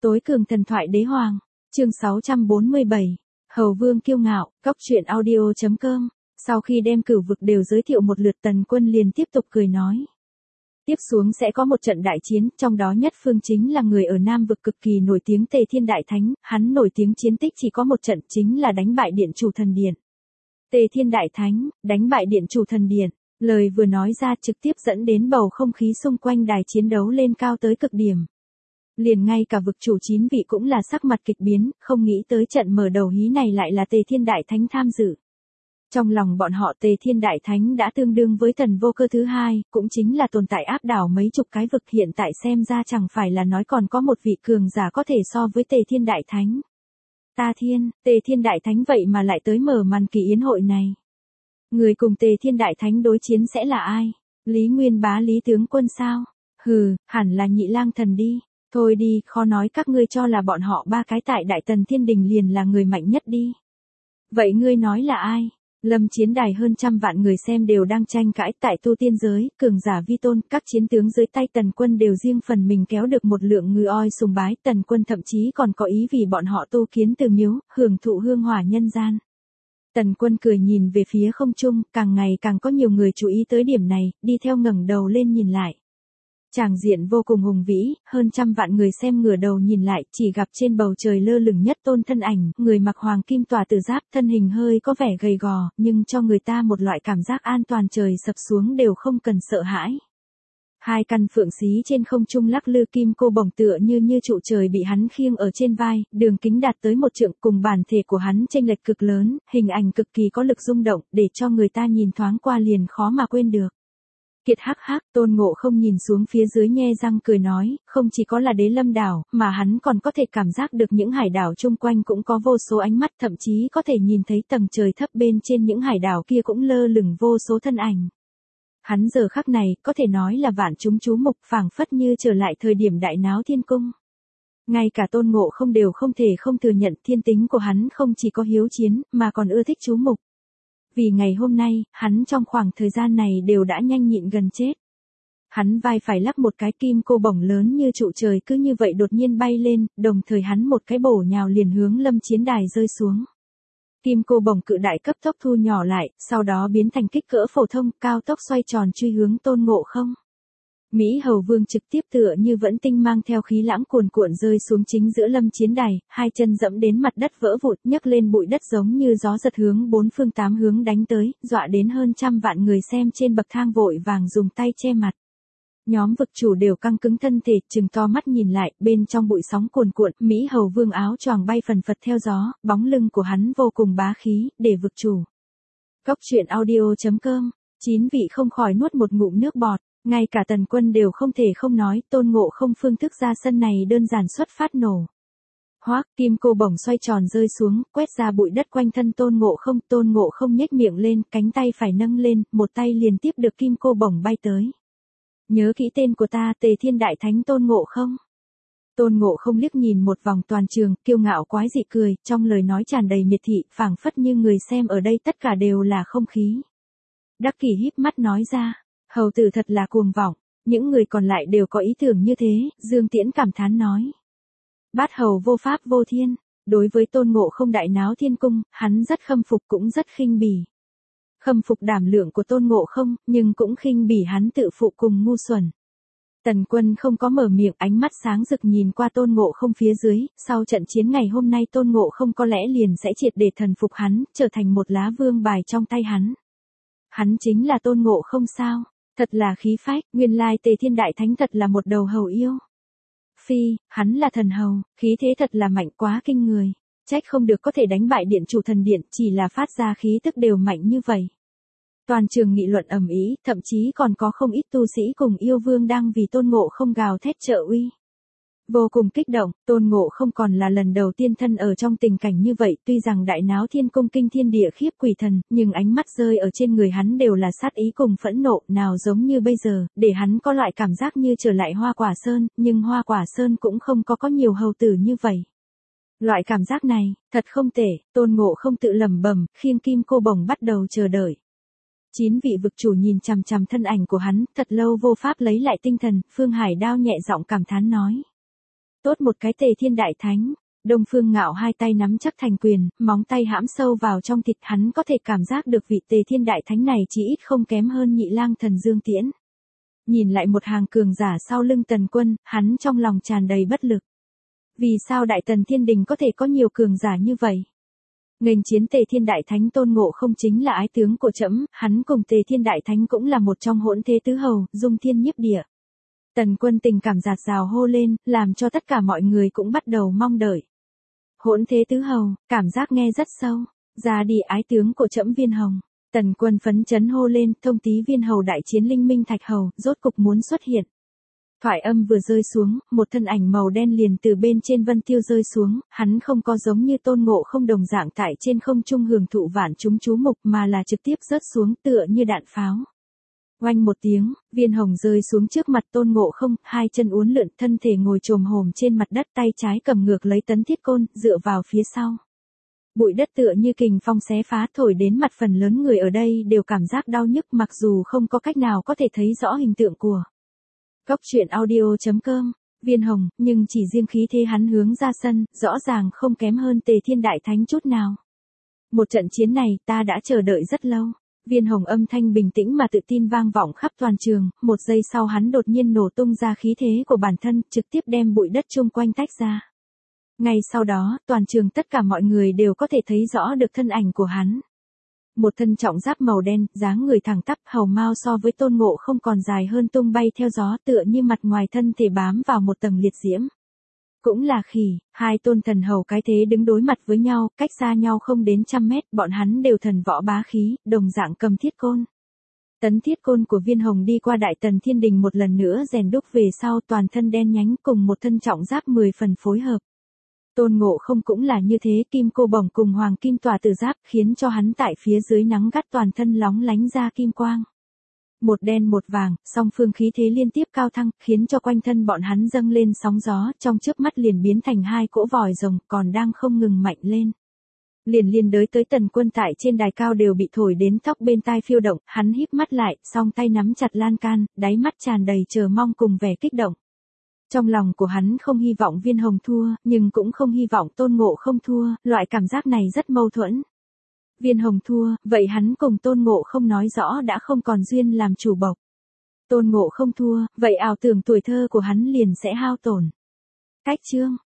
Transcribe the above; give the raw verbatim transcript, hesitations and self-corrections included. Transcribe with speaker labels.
Speaker 1: Tối cường thần thoại đế hoàng, chương sáu trăm bốn mươi bảy, Hầu Vương kiêu ngạo, góc truyện audio chấm com. Sau khi đem cửu vực đều giới thiệu một lượt, Tần Quân liền tiếp tục cười nói. Tiếp xuống sẽ có một trận đại chiến, trong đó nhất phương chính là người ở Nam vực cực kỳ nổi tiếng Tề Thiên Đại Thánh, hắn nổi tiếng chiến tích chỉ có một trận, chính là đánh bại Điện Chủ Thần Điện. Tề Thiên Đại Thánh, đánh bại Điện Chủ Thần Điện, lời vừa nói ra trực tiếp dẫn đến bầu không khí xung quanh đài chiến đấu lên cao tới cực điểm. Liền ngay cả vực chủ chín vị cũng là sắc mặt kịch biến, không nghĩ tới trận mở đầu hí này lại là Tề Thiên Đại Thánh tham dự. Trong lòng bọn họ Tề Thiên Đại Thánh đã tương đương với Tần Vô Cơ thứ hai, cũng chính là tồn tại áp đảo mấy chục cái vực, hiện tại xem ra chẳng phải là nói còn có một vị cường giả có thể so với Tề Thiên Đại Thánh. Ta thiên, Tề Thiên Đại Thánh vậy mà lại tới mở màn kỳ yến hội này. Người cùng Tề Thiên Đại Thánh đối chiến sẽ là ai? Lý Nguyên Bá Lý tướng quân sao? Hừ, hẳn là Nhị Lang Thần đi. Thôi đi, khó nói các ngươi cho là bọn họ ba cái tại Đại Tần Thiên Đình liền là người mạnh nhất đi. Vậy ngươi nói là ai? Lâm chiến đài hơn trăm vạn người xem đều đang tranh cãi, tại tu tiên giới, cường giả vi tôn, các chiến tướng dưới tay Tần Quân đều riêng phần mình kéo được một lượng người oi sùng bái, Tần Quân thậm chí còn có ý vì bọn họ tu kiến từ miếu, hưởng thụ hương hỏa nhân gian. Tần Quân cười nhìn về phía không trung, càng ngày càng có nhiều người chú ý tới điểm này, đi theo ngẩng đầu lên nhìn lại. Tràng diện vô cùng hùng vĩ, hơn trăm vạn người xem ngửa đầu nhìn lại, chỉ gặp trên bầu trời lơ lửng nhất tôn thân ảnh, người mặc hoàng kim tỏa tử giáp, thân hình hơi có vẻ gầy gò, nhưng cho người ta một loại cảm giác an toàn, trời sập xuống đều không cần sợ hãi. Hai căn phượng xí trên không trung lắc lư, kim cô bổng tựa như như trụ trời bị hắn khiêng ở trên vai, đường kính đạt tới một trượng, cùng bản thể của hắn chênh lệch cực lớn, hình ảnh cực kỳ có lực rung động, để cho người ta nhìn thoáng qua liền khó mà quên được. Kiệt hắc hắc, Tôn Ngộ Không nhìn xuống phía dưới nhe răng cười nói, không chỉ có là Đế Lâm đảo, mà hắn còn có thể cảm giác được những hải đảo chung quanh cũng có vô số ánh mắt, thậm chí có thể nhìn thấy tầng trời thấp bên trên những hải đảo kia cũng lơ lửng vô số thân ảnh. Hắn giờ khắc này, có thể nói là vạn chúng chú mục, phảng phất như trở lại thời điểm đại náo thiên cung. Ngay cả Tôn Ngộ Không đều không thể không thừa nhận thiên tính của hắn không chỉ có hiếu chiến, mà còn ưa thích chú mục. Vì ngày hôm nay, hắn trong khoảng thời gian này đều đã nhanh nhịn gần chết. Hắn vai phải lắc một cái, kim cô bổng lớn như trụ trời cứ như vậy đột nhiên bay lên, đồng thời hắn một cái bổ nhào liền hướng Lâm chiến đài rơi xuống. Kim cô bổng cự đại cấp tốc thu nhỏ lại, sau đó biến thành kích cỡ phổ thông, cao tốc xoay tròn truy hướng Tôn Ngộ Không. Mỹ Hầu Vương trực tiếp tựa như vẫn tinh mang theo khí lãng cuồn cuộn rơi xuống chính giữa Lâm chiến đài, hai chân dẫm đến mặt đất vỡ vụn, nhấc lên bụi đất giống như gió giật hướng bốn phương tám hướng đánh tới, dọa đến hơn trăm vạn người xem trên bậc thang vội vàng dùng tay che mặt. Nhóm vực chủ đều căng cứng thân thể, trừng to mắt nhìn lại, bên trong bụi sóng cuồn cuộn, Mỹ Hầu Vương áo choàng bay phần phật theo gió, bóng lưng của hắn vô cùng bá khí, để vực chủ. Góc truyện audio chấm com, chín vị không khỏi nuốt một ngụm nước bọt. Ngay cả Tần Quân đều không thể không nói, Tôn Ngộ Không phương thức ra sân này đơn giản xuất phát nổ. Hoác, kim cô bổng xoay tròn rơi xuống, quét ra bụi đất quanh thân Tôn Ngộ Không, Tôn Ngộ Không nhếch miệng lên, cánh tay phải nâng lên, một tay liền tiếp được kim cô bổng bay tới. Nhớ kỹ tên của ta, Tề Thiên Đại Thánh Tôn Ngộ Không. Tôn Ngộ Không liếc nhìn một vòng toàn trường, kiêu ngạo quái dị cười, trong lời nói tràn đầy miệt thị, phảng phất như người xem ở đây tất cả đều là không khí. Đắc Kỷ híp mắt nói ra. Hầu tử thật là cuồng vọng, những người còn lại đều có ý tưởng như thế, Dương Tiễn cảm thán nói. Bát hầu vô pháp vô thiên, đối với Tôn Ngộ Không đại náo thiên cung, hắn rất khâm phục cũng rất khinh bỉ. Khâm phục đảm lượng của Tôn Ngộ Không, nhưng cũng khinh bỉ hắn tự phụ cùng ngu xuẩn. Tần Quân không có mở miệng, ánh mắt sáng rực nhìn qua Tôn Ngộ Không phía dưới, sau trận chiến ngày hôm nay Tôn Ngộ Không có lẽ liền sẽ triệt để thần phục hắn, trở thành một lá vương bài trong tay hắn. Hắn chính là Tôn Ngộ Không sao? Thật là khí phách, nguyên lai Tề Thiên Đại Thánh thật là một đầu hầu yêu. Phi, hắn là thần hầu, khí thế thật là mạnh quá kinh người. Trách không được có thể đánh bại Điện Chủ Thần Điện, chỉ là phát ra khí tức đều mạnh như vậy. Toàn trường nghị luận ầm ĩ, thậm chí còn có không ít tu sĩ cùng yêu vương đang vì Tôn Ngộ Không gào thét trợ uy. Vô cùng kích động, Tôn Ngộ Không còn là lần đầu tiên thân ở trong tình cảnh như vậy, tuy rằng đại náo thiên cung kinh thiên địa khiếp quỷ thần, nhưng ánh mắt rơi ở trên người hắn đều là sát ý cùng phẫn nộ, nào giống như bây giờ, để hắn có loại cảm giác như trở lại Hoa Quả Sơn, nhưng Hoa Quả Sơn cũng không có có nhiều hầu tử như vậy. Loại cảm giác này, thật không tệ, Tôn Ngộ Không tự lẩm bẩm, khiêng kim cô bổng bắt đầu chờ đợi. Chín vị vực chủ nhìn chằm chằm thân ảnh của hắn, thật lâu vô pháp lấy lại tinh thần, Phương Hải Đao nhẹ giọng cảm thán nói. Tốt một cái Tề Thiên Đại Thánh. Đông Phương Ngạo hai tay nắm chắc thành quyền, móng tay hãm sâu vào trong thịt, hắn có thể cảm giác được vị Tề Thiên Đại Thánh này chỉ ít không kém hơn Nhị Lang Thần Dương Tiễn. Nhìn lại một hàng cường giả sau lưng Tần Quân, hắn trong lòng tràn đầy bất lực. Vì sao Đại Tần Thiên Đình có thể có nhiều cường giả như vậy? Nghênh chiến Tề Thiên Đại Thánh Tôn Ngộ Không chính là ái tướng của trẫm, hắn cùng Tề Thiên Đại Thánh cũng là một trong hỗn thế tứ hầu, dung thiên nhiếp địa. Tần Quân tình cảm dạt dào hô lên, làm cho tất cả mọi người cũng bắt đầu mong đợi. Hỗn thế tứ hầu, cảm giác nghe rất sâu. Ra đi ái tướng của trẫm Viên Hồng. Tần Quân phấn chấn hô lên, thông tí Viên Hầu đại chiến Linh Minh Thạch Hầu, rốt cục muốn xuất hiện. Thoại âm vừa rơi xuống, một thân ảnh màu đen liền từ bên trên vân tiêu rơi xuống, hắn không có giống như Tôn Ngộ Không đồng dạng tại trên không trung hưởng thụ vạn chúng chú mục mà là trực tiếp rớt xuống tựa như đạn pháo. Oanh một tiếng, Viên Hồng rơi xuống trước mặt Tôn Ngộ Không, hai chân uốn lượn, thân thể ngồi chồm hổm trên mặt đất, tay trái cầm ngược lấy tấn thiết côn, dựa vào phía sau. Bụi đất tựa như kình phong xé phá thổi đến mặt, phần lớn người ở đây đều cảm giác đau nhức mặc dù không có cách nào có thể thấy rõ hình tượng của. Góc truyện audio chấm com, Viên Hồng, nhưng chỉ riêng khí thế hắn hướng ra sân, rõ ràng không kém hơn Tề Thiên Đại Thánh chút nào. Một trận chiến này ta đã chờ đợi rất lâu. Viên Hồng âm thanh bình tĩnh mà tự tin vang vọng khắp toàn trường, một giây sau hắn đột nhiên nổ tung ra khí thế của bản thân, trực tiếp đem bụi đất chung quanh tách ra. Ngay sau đó, toàn trường tất cả mọi người đều có thể thấy rõ được thân ảnh của hắn. Một thân trọng giáp màu đen, dáng người thẳng tắp, hầu mao so với Tôn Ngộ Không còn dài hơn, tung bay theo gió tựa như mặt ngoài thân thể bám vào một tầng liệt diễm. Cũng là khỉ, hai tôn thần hầu cái thế đứng đối mặt với nhau, cách xa nhau không đến trăm mét, bọn hắn đều thần võ bá khí, đồng dạng cầm thiết côn. Tấn thiết côn của Viên Hồng đi qua Đại Tần Thiên Đình một lần nữa rèn đúc về sau, toàn thân đen nhánh cùng một thân trọng giáp mười phần phối hợp. Tôn Ngộ Không cũng là như thế, kim cô bổng cùng hoàng kim tỏa tử giáp khiến cho hắn tại phía dưới nắng gắt toàn thân lóng lánh ra kim quang. Một đen một vàng, song phương khí thế liên tiếp cao thăng, khiến cho quanh thân bọn hắn dâng lên sóng gió, trong chớp mắt liền biến thành hai cỗ vòi rồng, còn đang không ngừng mạnh lên. Liền liên đới tới Tần Quân tại trên đài cao đều bị thổi đến tóc bên tai phiêu động, hắn híp mắt lại, song tay nắm chặt lan can, đáy mắt tràn đầy chờ mong cùng vẻ kích động. Trong lòng của hắn không hy vọng Viên Hồng thua, nhưng cũng không hy vọng Tôn Ngộ Không thua, loại cảm giác này rất mâu thuẫn. Viên Hồng thua, vậy hắn cùng Tôn Ngộ Không nói rõ đã không còn duyên làm chủ bộc. Tôn Ngộ Không thua, vậy ảo tưởng tuổi thơ của hắn liền sẽ hao tổn. Cách chương